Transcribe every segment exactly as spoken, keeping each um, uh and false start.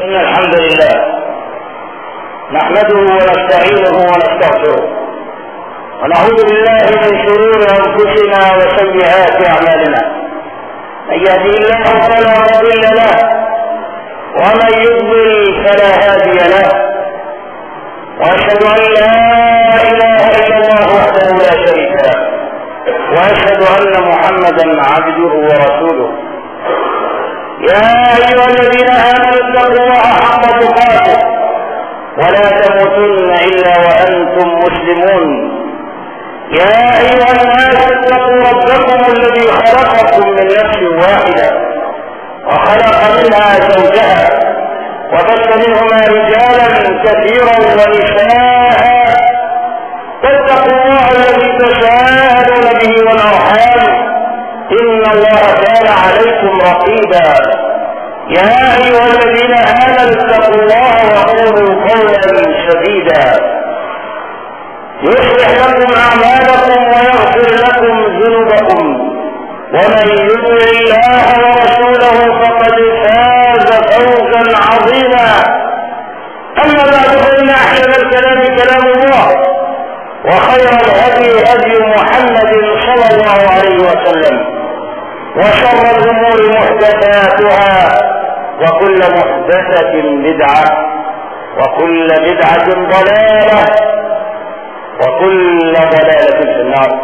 إن الحمد لله نحمده ونستعينه ونستغفره ونعوذ بالله من شرور أنفسنا وسيئات أعمالنا. من يهده الله فلا مضل له ومن يضلل فلا هادي له، وأشهد أن لا إله إلا الله وحده لا شريك له، وأشهد أن محمدا عبده ورسوله. يا أيها الذين آمنوا اتقوا الله حق تقاته ولا تموتن إلا وأنتم مسلمون. يا أيها الناس اتقوا ربكم الذي خلقكم من نفس واحدة وخلق منها زوجها وبث منهما رجالا كثيرا ونساء، فاتقوا الله الذي تساءلون به والأرحام إن الله كان عليكم رقيبا. يا أيها الذين آمنوا اتقوا الله وقولوا قولا سديدا يصلح لكم أعمالكم ويغفر لكم ذنوبكم، ومن يطع الله ورسوله فقد فاز فوزا عظيما. أما بعد فإن أحسن الكلام كلام الله، وخير الهدي هدي محمد صلى الله عليه وسلم، وشر الأمور محدثاتها، وكل محدثة بدعة، وكل بدعة ضلالة، وكل ضلالة في النار.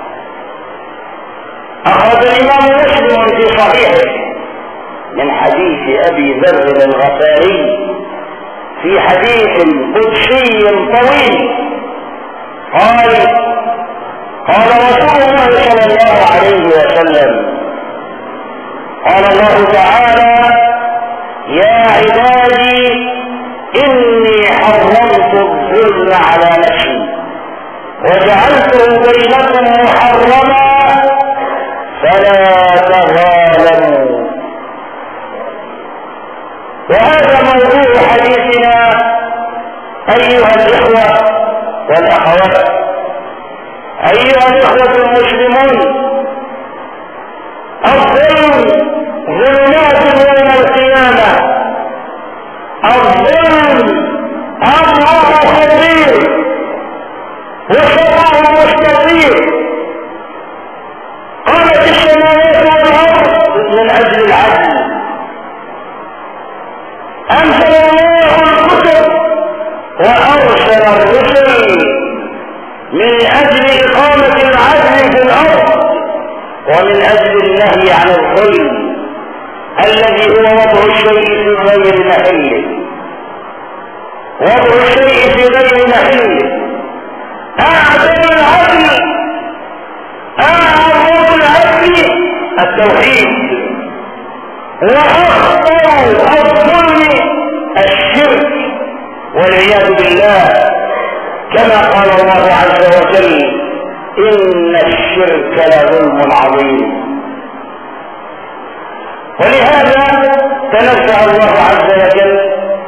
أخرج الإمام مسلم في صحيحه من حديث أبي ذر الغفاري في حديث قدسي طويل قال: قال رسول الله صلى الله عليه وسلم: قال الله تعالى: يا عبادي إني حرمت الظلم على نفسي وجعلته بينكم محرما فلا تظالموا. وهذا موضوع حديثنا أيها الإخوة والأخوات، أيها الإخوة المسلمون. الظلم ظلمات يوم القيامة، الظلم أمره خطير وشرعه مستطير. قامت السماوات والأرض من أجل العدل، أنزل الله الكتب وأرسل الرسل من أجل إقامة العدل في الأرض ومن أجل النهي عن الظلم الذي هو وضع الشيء في غير محله، وضع الشيء في غير محله. أعظم العدل أعظم العدل التوحيد، وأخطر الظلم الشرك والعياذ بالله، كما قال الله عز وجل: إن الشرك لظلم عظيم. ولهذا تنزه الله عز وجل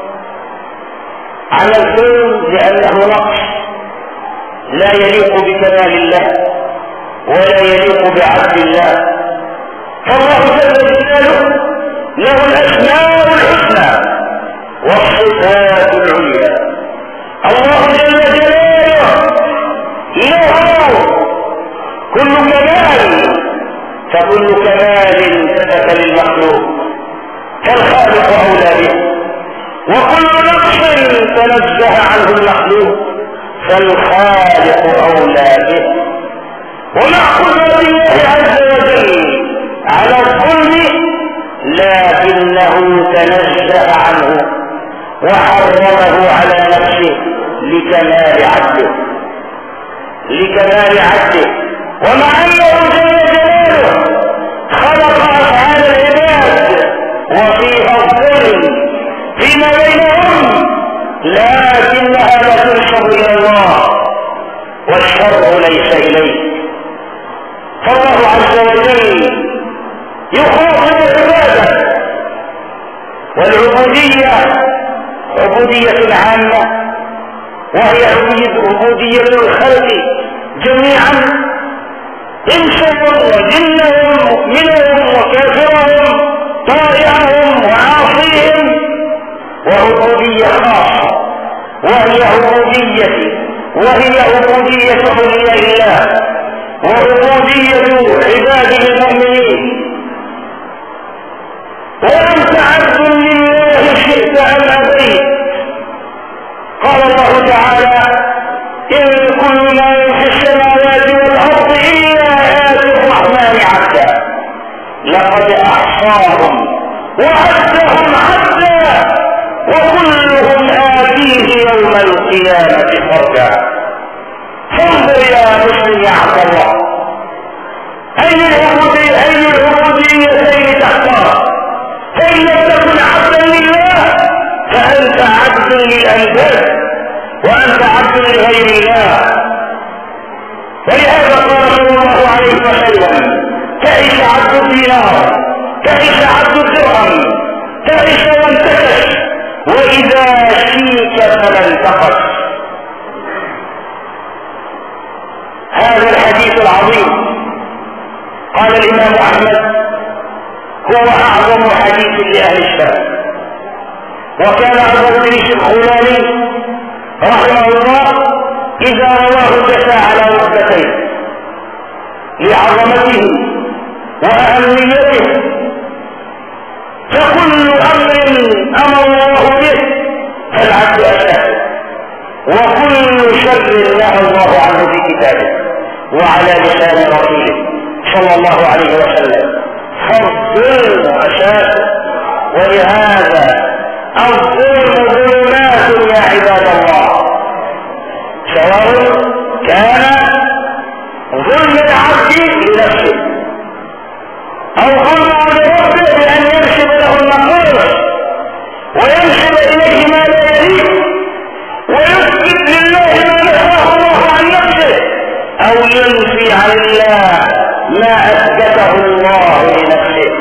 عن الظلم لأنه نقص لا يليق بكمال الله ولا يليق بعدل الله. فالله جل جلاله له الأسماء الحسنى والصفات العليا. الله جل جلاله له كل كمال، فكل كمال ثبت للمخلوق فالخالق أولى به، وكل نقص تنزه عنه المخلوق فالخالق أولى به. ومع قدرة الله عز وجل على الظلم لكنه تنزه عنه وحرمه على نفسه لكمال عدله لكمال عدله ومع أنه جل جلاله خلق أفعال العباد وفيها الظلم فيما بينهم، لكنها لا تنسب إلى الله والشر ليس إليه. فالله عز وجل يخاطب عباده، والعبودية عبودية عامة، وهي عبودية الخلق جميعا، انسهم وجنهم مؤمنهم وكافرهم طائعهم وعاصيهم، العبودية، وهي عبودية أولياء الله وعبودية عباده المؤمنين. وأنت عبد لله شئت أم أبيت. قال الله تعالى: إن كل ما في السماوات والأرض إلا آتي الرحمن عبدا. لقد أحصاهم وعدهم عدا وكلهم آتيه يوم القيامة فردا. فانظر يا مسلم يا عبد الله، أي العبودية أي العبوديتين تختار؟ فإن لم تكن عبدا لله فأنت عبد للأنداد وأنت عبد لغير الله. ولهذا قال صلى الله عليه وسلم: تعيش عبد الدينار، تعيش عبد الدرهم، تعيش وانتكس، وإذا شيك فلن تقص. هذا الحديث العظيم قال الإمام أحمد هو أعظم حديث لأهل الشام، وكان أبو إدريس الخولاني رحمه الله إذا رواه جثى على ركبتيه لعظمته وأهميته. فكل أمر أمر الله به فالعبد أشاء، وكل شر نهى الله عنه في كتابه وعلى لسان رسوله صلى الله عليه وسلم. فالظلم أشاء، ولهذا الظلم ظلمات يا عباد الله، سواء كان ظلم العبد لنفسه أو ظلم لربه بأن ينسب له النقوص وينسب إليه ما لا يليق ويثبت لله ما نفاه الله عن نفسه، أو ينفي عن الله ما أثبته الله لنفسه.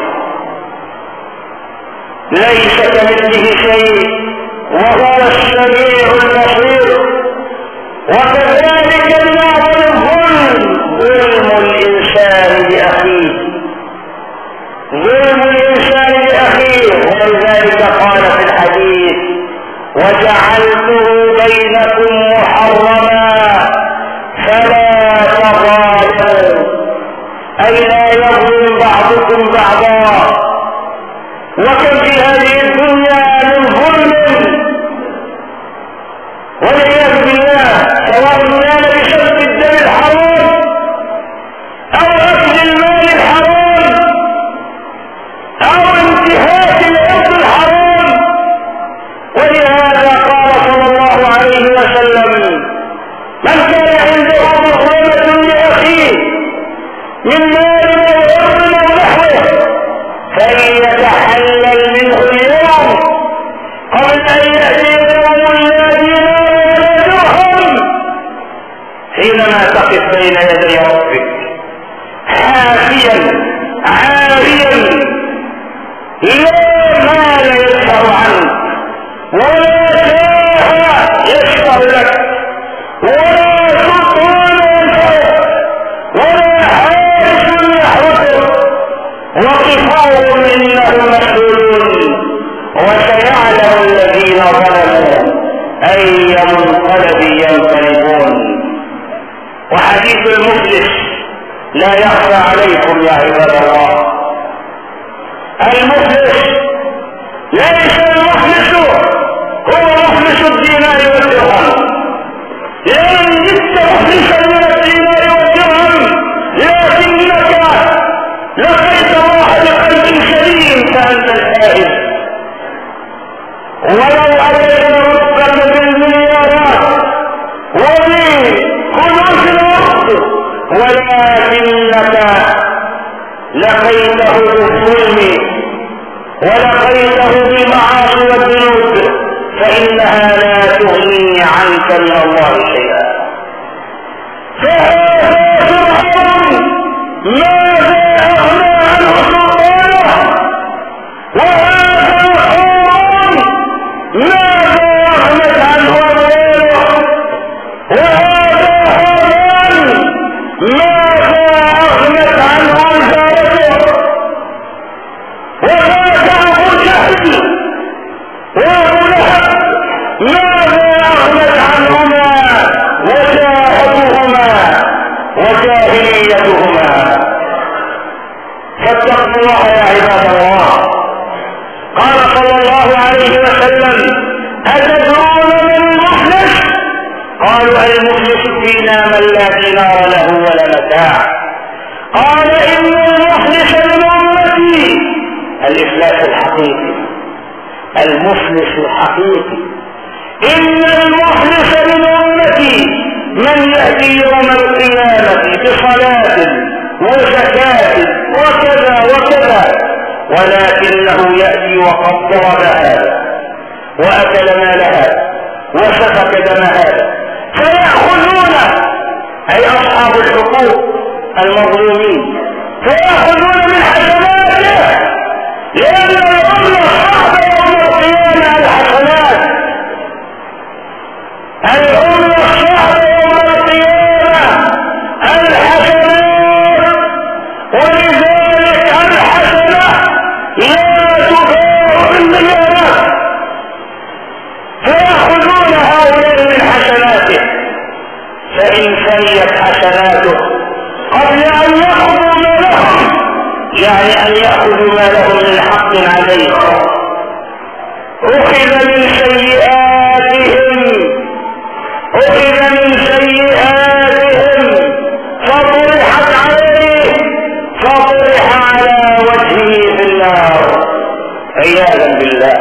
ليس كمثله شيء وهو السميع البصير. وكذلك من أعظم الظلم ظلم الإنسان لأخيه، ظلم الإنسان لأخيه. ولذلك قال في الحديث: وجعلته بينكم محرما فلا تظالموا، أي لا يظلم بعضكم بعضا. وكم في هذه الدنيا من ظلم والعياذ بالله، سواء كان بسفك الدم الحرام أو أكل المال الحرام أو انتهاك العرض الحرام. ولهذا قال صلى الله عليه وسلم: من كان عنده مظلمة لأخيه من مال أو عرض أو نحوه فليتحلل منه اليوم قبل أن يأتي يوم لا دينار ولا درهم، حينما تقف بين يدي ربك حافيا عاريا لا مال يدفع عنك ولا شاء يشفع لك ولا سلطان ينفعك ولا حارس يحرسك، وقفوهم إنهم مسؤولون وسيعلم الذين ظلموا أي منقلب ينقلبون. وحديث المفلس لا يخفى عليكم يا عباد الله. المفلس ليس المفلس هو مفلس الدينار والدرهم، لأن جئت مفلسا من الدينار والدرهم لكنك لقيت الله بقلب سليم فأنت الفائز. ولو أتيت ربك بالمليارات وبكنوز الأرض ولكنك لقيته بالظلم ولقيته بالمعاصي والذنوب فإنها لا تغني عنك من الله شيئا. فهذا فرعون ماذا أغنى عنه سلطانه، وهذا قارون ماذا أغنت عنه أمواله، وهذا هامان ماذا أغنت عنه وزارته، وهذا أبو جهل وأبو لهب ماذا أغنت عنهما لا دينار له ولا متاع. قال إن المفلس من أمتي، الإفلاس الحقيقي، المفلس الحقيقي، إن المفلس من أمتي من يأتي يوم القيامة بصلاة وزكاة وكذا وكذا، ولكنه يأتي وقد ضرب هذا وأكل مال هذا وسفك دم هذا، فيأخذون، أي أصحاب الحقوق المظلومين، فيأخذون من حسناته، لأن الأمة صعبة يوم القيامة الحسنات، الأمة صعبة يوم القيامة الحسنات، ولذلك الحسنة لا تباع بالمليارات، فيأخذون هؤلاء من حسناته، فإن سيت حسناته قبل أن يأخذوا ما لهم، يعني أن يأخذوا ما لهم من حق عليه، أخذ من سيئاتهم، أخذ من سيئاتهم فطرحت عليه، فطرح على وجهه في النار عياذا بالله.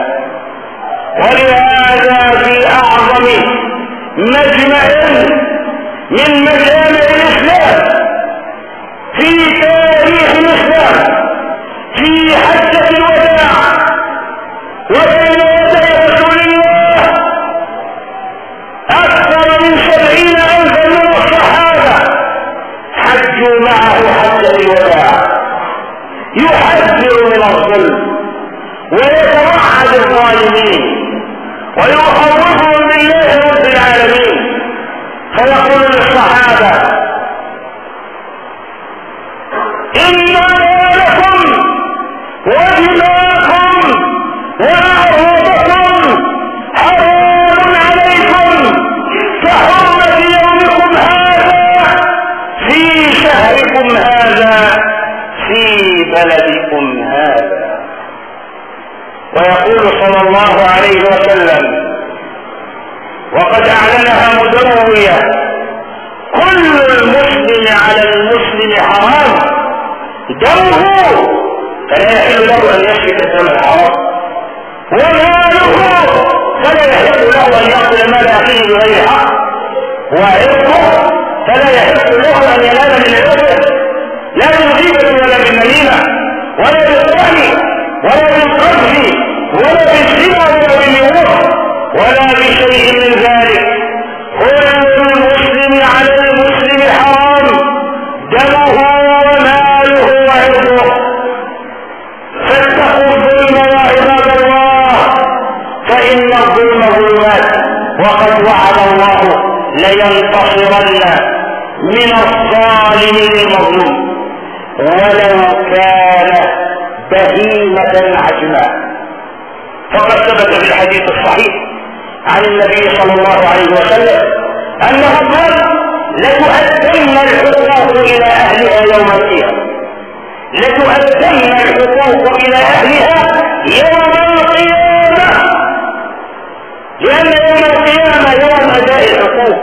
ولهذا في أعظم مجمع من مجامع الإسلام في تاريخ الإسلام، في حجة الوداع وبين يدي رسول الله أكثر من سبعين ألفا من الصحابة حجوا معه حجة الوداع، يحذر من الظلم ويتوعد الظالمين ويخوفهم بالله رب العالمين، فيقول للصحابة إن أموالكم ودماءكم وأعراضكم حرام عليكم كحرمة يومكم هذا في شهركم هذا في بلدكم هذا. ويقول صلى الله عليه وسلم وقد أعلنها مدوية: كل المسلم على المسلم حرام دمه، فلا يحل له أن يسفك الدم الحرام، وماله فلا يحل له أن يأكل مال أخيه بغير حق، وعرضه فلا يحل له أن ينال من العرض لا بالغيبة ولا بالنميمة ولا بالطعن ولا بالقذف ولا بالزنا ولا بالنموذج ولا بشيء من ذلك. كل المسلم على المسلم حرام دمه وماله وعرضه، فاتقوا الظلم يا عباد الله، فإن الظلم ظلمات، وقد وعد الله لينتصرن من الظالم المظلوم ولو كان بهيمة عجماء. فقد ثبت في الحديث الصحيح عن النبي صلى الله عليه وسلم أنه قال: لتؤدن الحقوق إلى أهلها يوم القيامة، لتؤدن الحقوق إلى أهلها يوم القيامة، لأن يوم القيامة يوم أداء الحقوق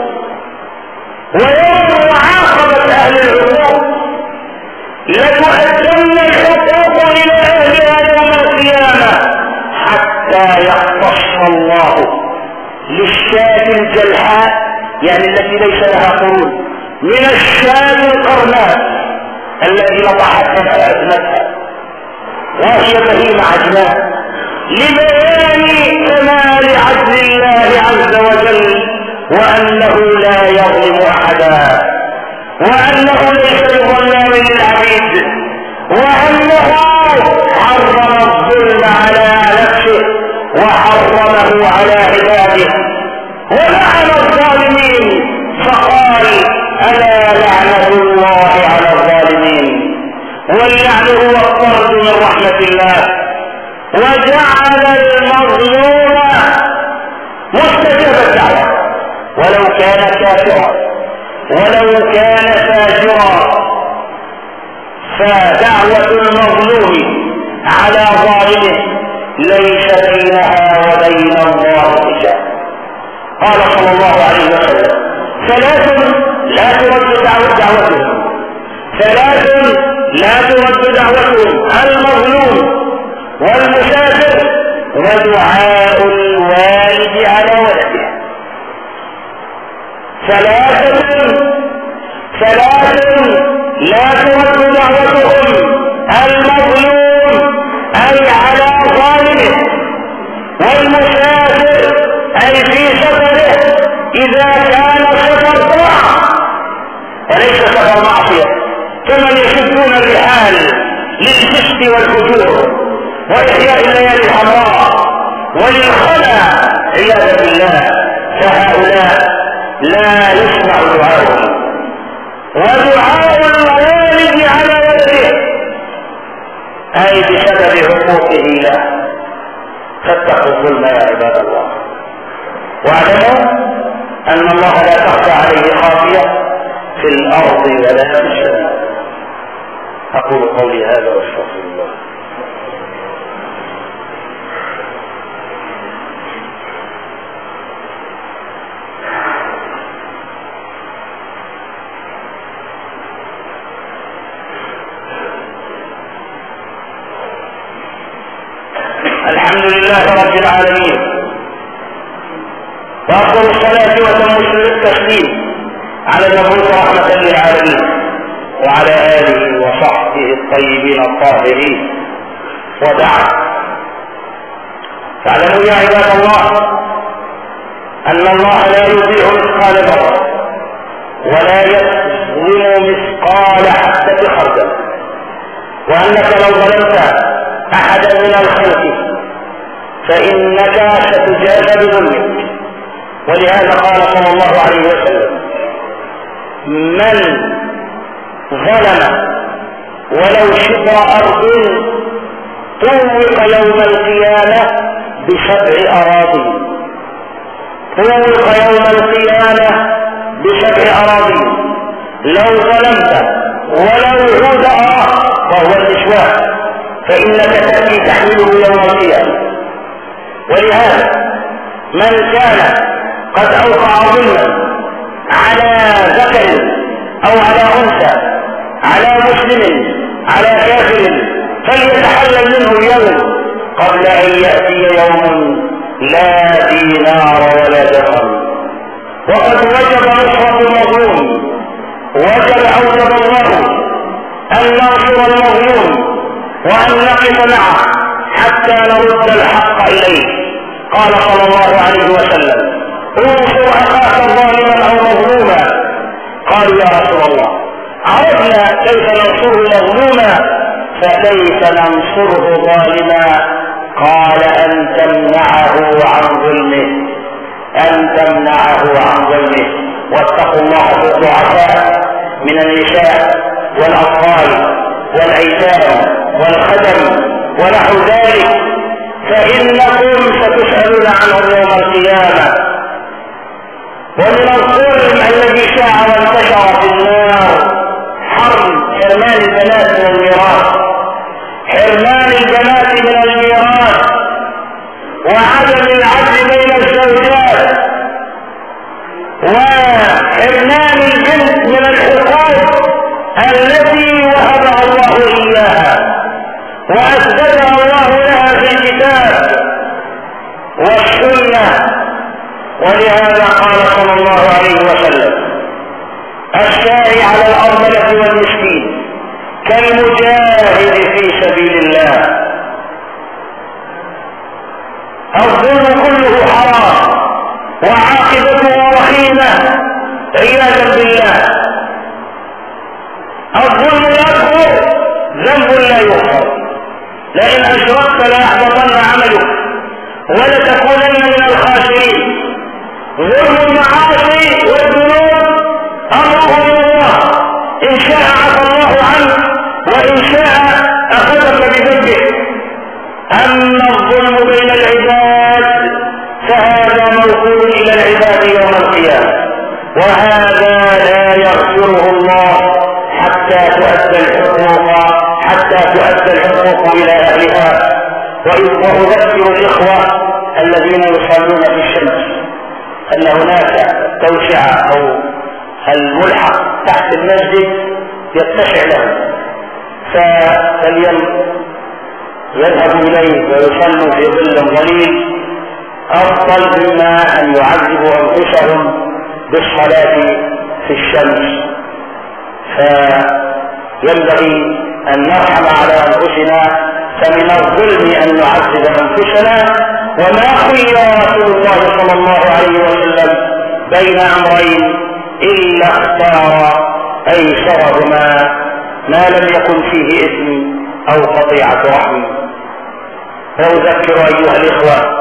ويوم معاقبة أهل الحقوق. لتؤدن الحقوق إلى أهلها يوم القيامة حتى يقتص الله للشاة الجلحاء، يعني التي ليس لها قرون، من الشاة القرناء التي لطحتها أزمتها وهي بهيمة عجماء، لبيان كمال عدل الله عز وجل، وأنه لا يظلم أحدا، وأنه ليس بظلام للعبيد، وأنه حرم الظلم على نفسه وحرمه على عباده، ولعن الظالمين فقال: ألا لعنة الله على الظالمين. واللعن هو الطرد من رحمة الله، وجعل المظلوم مستجاب الدعوة ولو كان كافرا ولو كان فاجرا، فدعوة المظلوم على ظالمه ليس بينها وبين الله حجاب. قال صلى الله عليه وسلم: ثلاث لا ترد ترد دعوتهم. ثلاث لا ترد دعوتهم: المظلوم والمسافر ودعاء الوالد على ولده. ثلاثة ثلاث لا ترد دعوتهم: المظلوم أي على ظالمه، والمسافر أي في سفره إذا كان سفر طاعة وليس سفر معصية، كمن يشدون الرحال للفسق والفجور وإحياء الليالي الحمراء وللخلع عياذا بالله، فهؤلاء لا يسمع دعاؤهم. ودعاء الوالد على ولده أي بسبب حقوقه له. فاتقوا الظلم يا عباد الله، واعلموا أن الله لا تخفى عليه خافية في الأرض ولا في السماء. أقول قولي هذا واستغفر الله. الحمد لله رب العالمين، وأفضل الصلاة وتم التسليم على المبعوث رحمة للعالمين وعلى آله وصحبه الطيبين الطاهرين، وبعد. فاعلموا يا عباد الله أن الله لا يضيع مثقال ذرة ولا يظلم مثقال حبة خردل، وأنك لو ظلمت أحدا من الخلق فإنك ستجازى بظلمك. ولهذا قال صلى الله عليه وسلم: من ظلم ولو شبر أرض طوق يوم القيامة بسبع أراضين. طوق يوم القيامة بسبع أراضين. لو ظلمت ولو عود أراه وهو النسوان فإنك تأتي تحمله يوم القيامة. ولهذا من كان قد أوقع ظلما على ذكر أو على أنثى، على مسلم على كافر، فليتحلل منه اليوم قبل أن يأتي يوم لا دينار ولا درهم. وقد وجب نصرة المظلوم، وجب أوجب الله أن ننصر المظلوم وأن نقف معه حتى نرد الحق إليه. قال صلى الله عليه وسلم: انصر أخاك ظالما أو مظلوما. قالوا يا رسول الله عرفنا كيف ننصره مظلوما، فكيف ننصره ظالما؟ قال: أن تمنعه عن ظلمه، أن تمنعه عن ظلمه. واتقوا الله في الضعفاء من النساء والأطفال والأيتام والخدم ونحو ذلك، فإنكم ستسألون عنه يوم القيامة. ومن الظلم الذي شاع وانتشر في النار حرم حرمان البنات من الميراث، حرمان البنات من الميراث، وعدم العدل بين الزوجات، وحرمان البنت من الحقوق التي وهبها الله إياها وأثبتها الله لها في الكتاب والسنة. ولهذا قال صلى الله عليه وسلم: الساعي على الأرملة والمسكين كالمجاهد في سبيل الله. الظلم كله حرام وعاقبته رخيمة عياذا بالله. الظلم الأكبر ذنب لا يغفر، لئن أشركت ليحبطن عملك ولتكونن من الخاسرين. ظلم المعاصي والذنوب أمره من الله، إن شاء عفى الله عنه وإن شاء أخذك بذنبه. أما الظلم بين العباد فهذا موكول إلى العباد يوم القيامة، وهذا لا يغفره الله حتى تؤدى الحقوق حتى تؤدى الحقوق إلى أهلها. وأذكر الإخوة الذين يصلون في الشمس أن هناك توسعة أو الملحق تحت المسجد يتسع له، فليذهبوا إليه ويصلوا في ظل ظليل أفضل مما أن يعذبوا أنفسهم بالصلاة في الشمس. فينبغي أن نرحم على أنفسنا، فمن الظلم أن نعذب أنفسنا. وما خير رسول الله صلى الله عليه وسلم بين أمرين إلا اختار أيسرهما ما لم يكن فيه إثم أو قطيعة رحم. وأذكر أيها الإخوة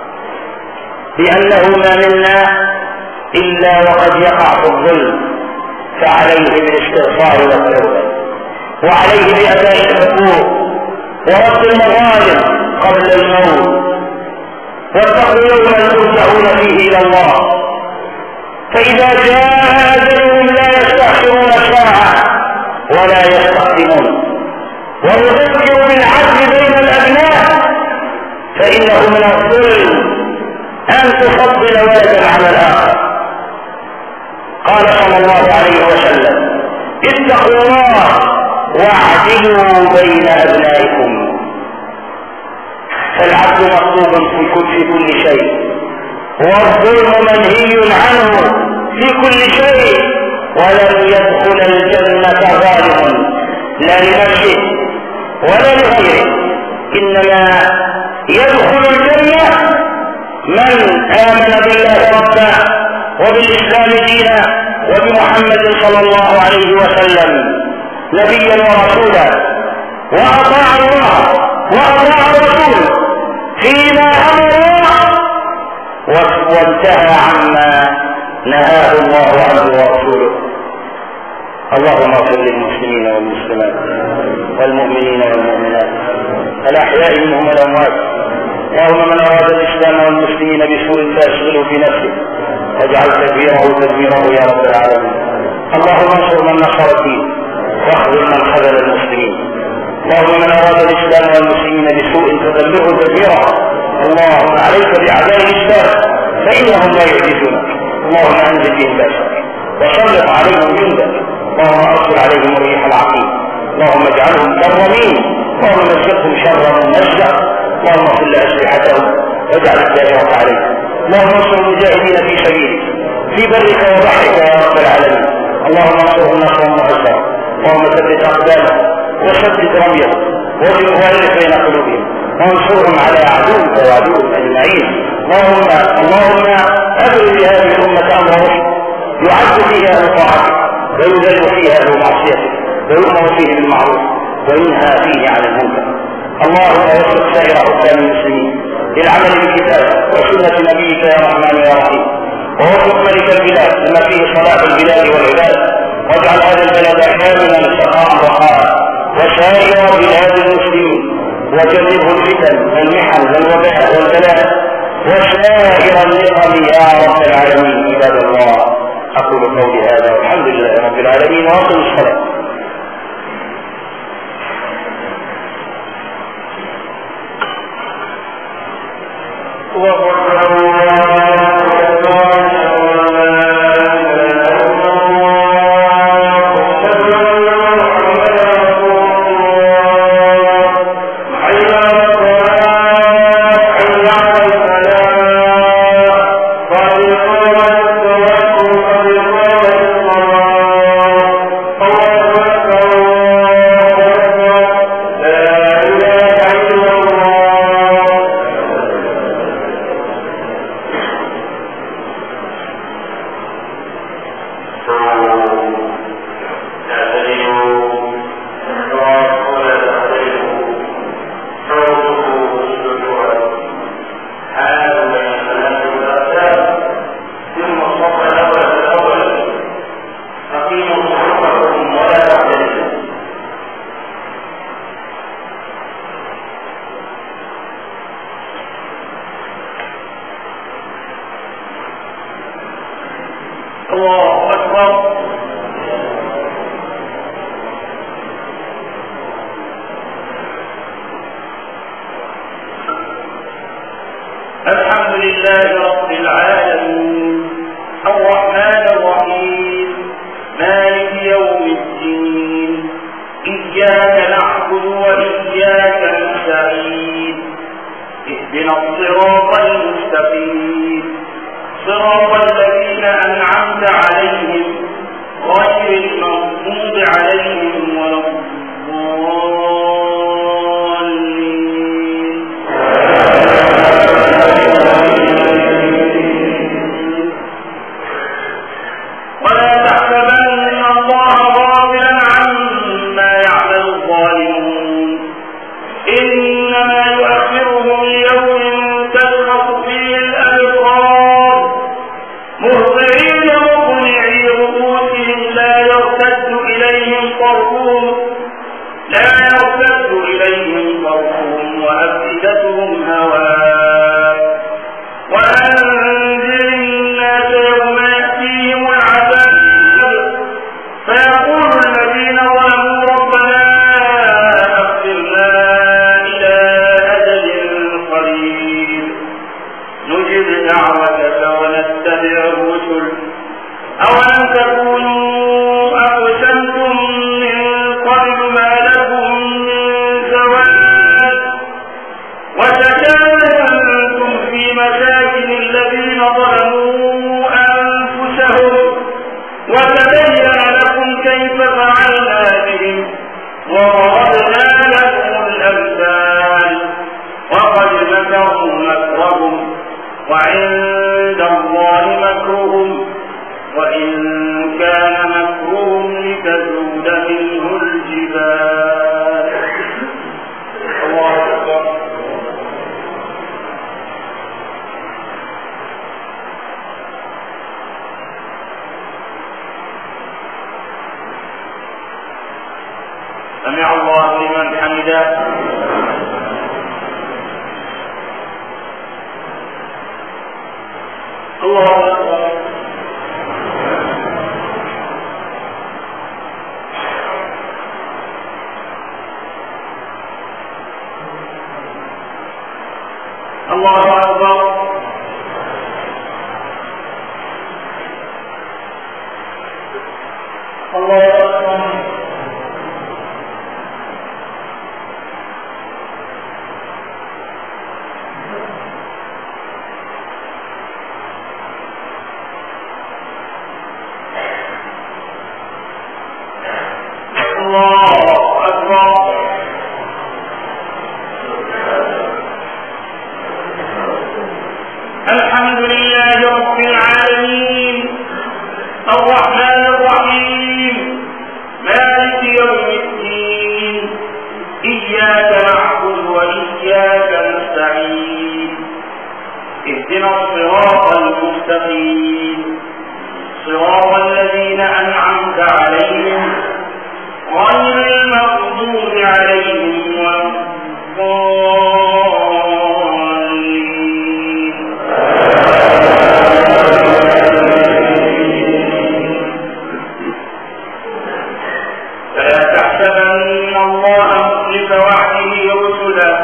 بأنه ما منا إلا وقد يقع في الظلم، فعليه بالاستغفار والتوبة، وعليه بأداء الحقوق ورد المظالم قبل الموت، واتقوا يوما ترجعون فيه إلى الله، فإذا جاء أجلهم لا يستأخرون ساعة ولا يستقدمون. ويذكر بالعدل بين الأبناء، فإنه من الظلم أن تفضل ولدا على الآخر. قال صلى الله عليه وسلم: اتقوا الله واعدلوا بين أبنائكم. فالعدل مطلوب في كل, في كل شيء، والظلم منهي عنه في كل شيء. ولن يدخل الجنة ظالم لا لنفسه ولا لغيره، إنما يدخل الجنة من آمن بالله ربا وبالإسلام دينا وبمحمد صلى الله عليه وسلم نبيا ورسولا، وأطاع الله وأطاع الرسول فيما أمر وانتهى عما نهاه الله عنه ورسوله. اللهم اغفر للمسلمين والمسلمات والمؤمنين والمؤمنات الأحياء منهم والأموات. اللهم من أراد الإسلام والمسلمين بسوء فأشغله في نفسه واجعل تدبيره تدميره يا رب العالمين. اللهم انصر من نصر الدين واخذل من خذل المسلمين. اللهم من أراد الإسلام والمسلمين بسوء فدمره تدميره. اللهم عليك بأعداء الإسلام فإنهم لا يعجزونك. اللهم أنزل بهم بأسك وسلط عليهم جندك. اللهم أرسل عليهم الريح العقيم. اللهم اجعلهم كرمين. اللهم نسقهم شر من نشأ. اللهم صل أسلحتهم واجعل الدائرة عليهم. اللهم انصر المجاهدين في سبيلك في برك وبحرك يا رب العالمين. اللهم انصرهم نصرا معزا. اللهم ثبت أقدامهم وسدد رميهم وألف بين قلوبهم وانصرهم على عدوك وعدوهم أجمعين. اللهم اللهم أبرز هذه الأمة أمر رشد يعز فيه أهل طاعتك ويذل فيه أهل معصيتك ويؤمر فيه بالمعروف وينهى فيه عن المنكر. اللهم وفق سائر حكام المسلمين للعمل بكتابك وسنة نبيك يا رحمن يا رحيم، ووفق ملك البلاد لما فيه صلاح البلاد والعباد، واجعل هذا البلد آمنا سخاء رخاء وسائر بلاد المسلمين، وجنبه الفتن والمحن والوباء والبلاء وسائر النقم يا رب العالمين. عباد الله، أقول قولي هذا والحمد لله رب العالمين وأقم الصلاة. Oh المستقيم صراط الذين أنعمت عليهم غير المغضوب عليهم ولا الضالين. ولا تحسبن الله غافلا عما يعمل الظالمون إنما يؤخرهم ليوم تشخص فيه الأبصار مهطعين مقنعي رؤوسهم لا يرتد إليهم طرفهم لا يرتد إليهم طرفهم وأفئدتهم هواء. وأنذر الناس يوم يأتيهم العذاب فيقول الذين ظلموا ربنا أخرنا إلى أجل قريب نجب دعوتك ونتبع الرسل أولم تكونوا أقسمتم من قبل ما لكم من زوال وتكالنتم في مساكن الذين ظلموا أنفسهم وتبين لكم كيف فعلنا بهم وضربنا لكم الأمثال وقد مكروا مكرهم وعند الله مكرهم وإن كان مكرهم لتزول منه الجبال. الله أكبر. سمع الله لمن حمده. الله أكبر. الله أكبر. الله أكبر. الحمد لله رب العالمين الرحمن الرحيم مالك يوم الدين إياك نعبد وإياك نستعين اهدنا الصراط المستقيم صراط الذين أنعمت عليهم غير المغضوب عليهم ولا الضالين. فلا تحسبن الله مخلف وعده رسله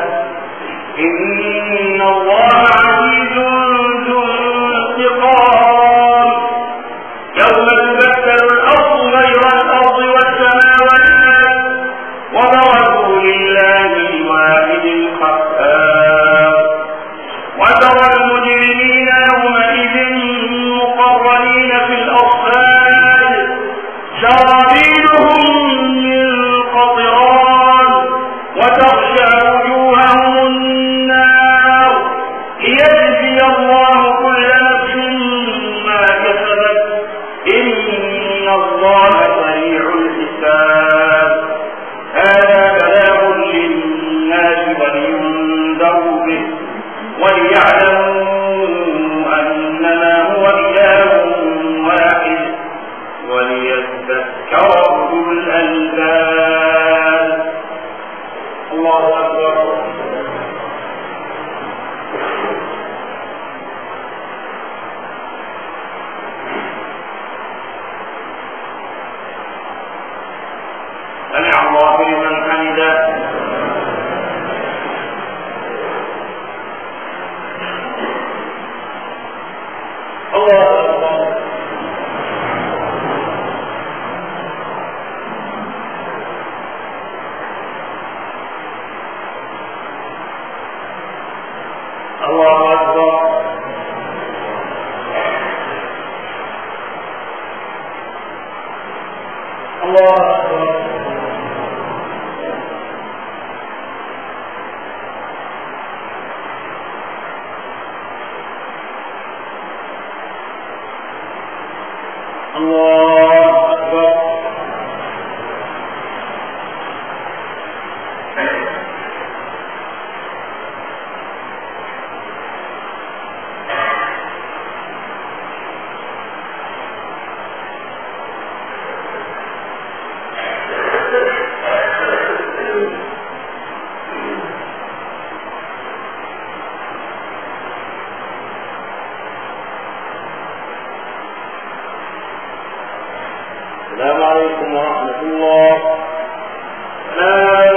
إن الله عزيز ذو انتقام يوم تبدل الأرض غير الأرض والسماوات وبرزوا لله الواحد القهار وترى المجرمين يومئذ مقرنين في الأصفاد سرابيلهم من قطران وتغشى وجوههم النار ليجزي الله كل نفس ما كسبت إن الله سريع الحساب. هذا بلاغ للناس ولينذروا به وليعلموا أنما هو إله واحد وليذكر أولو الألباب. الله أكبر. السلام عليكم ورحمة الله.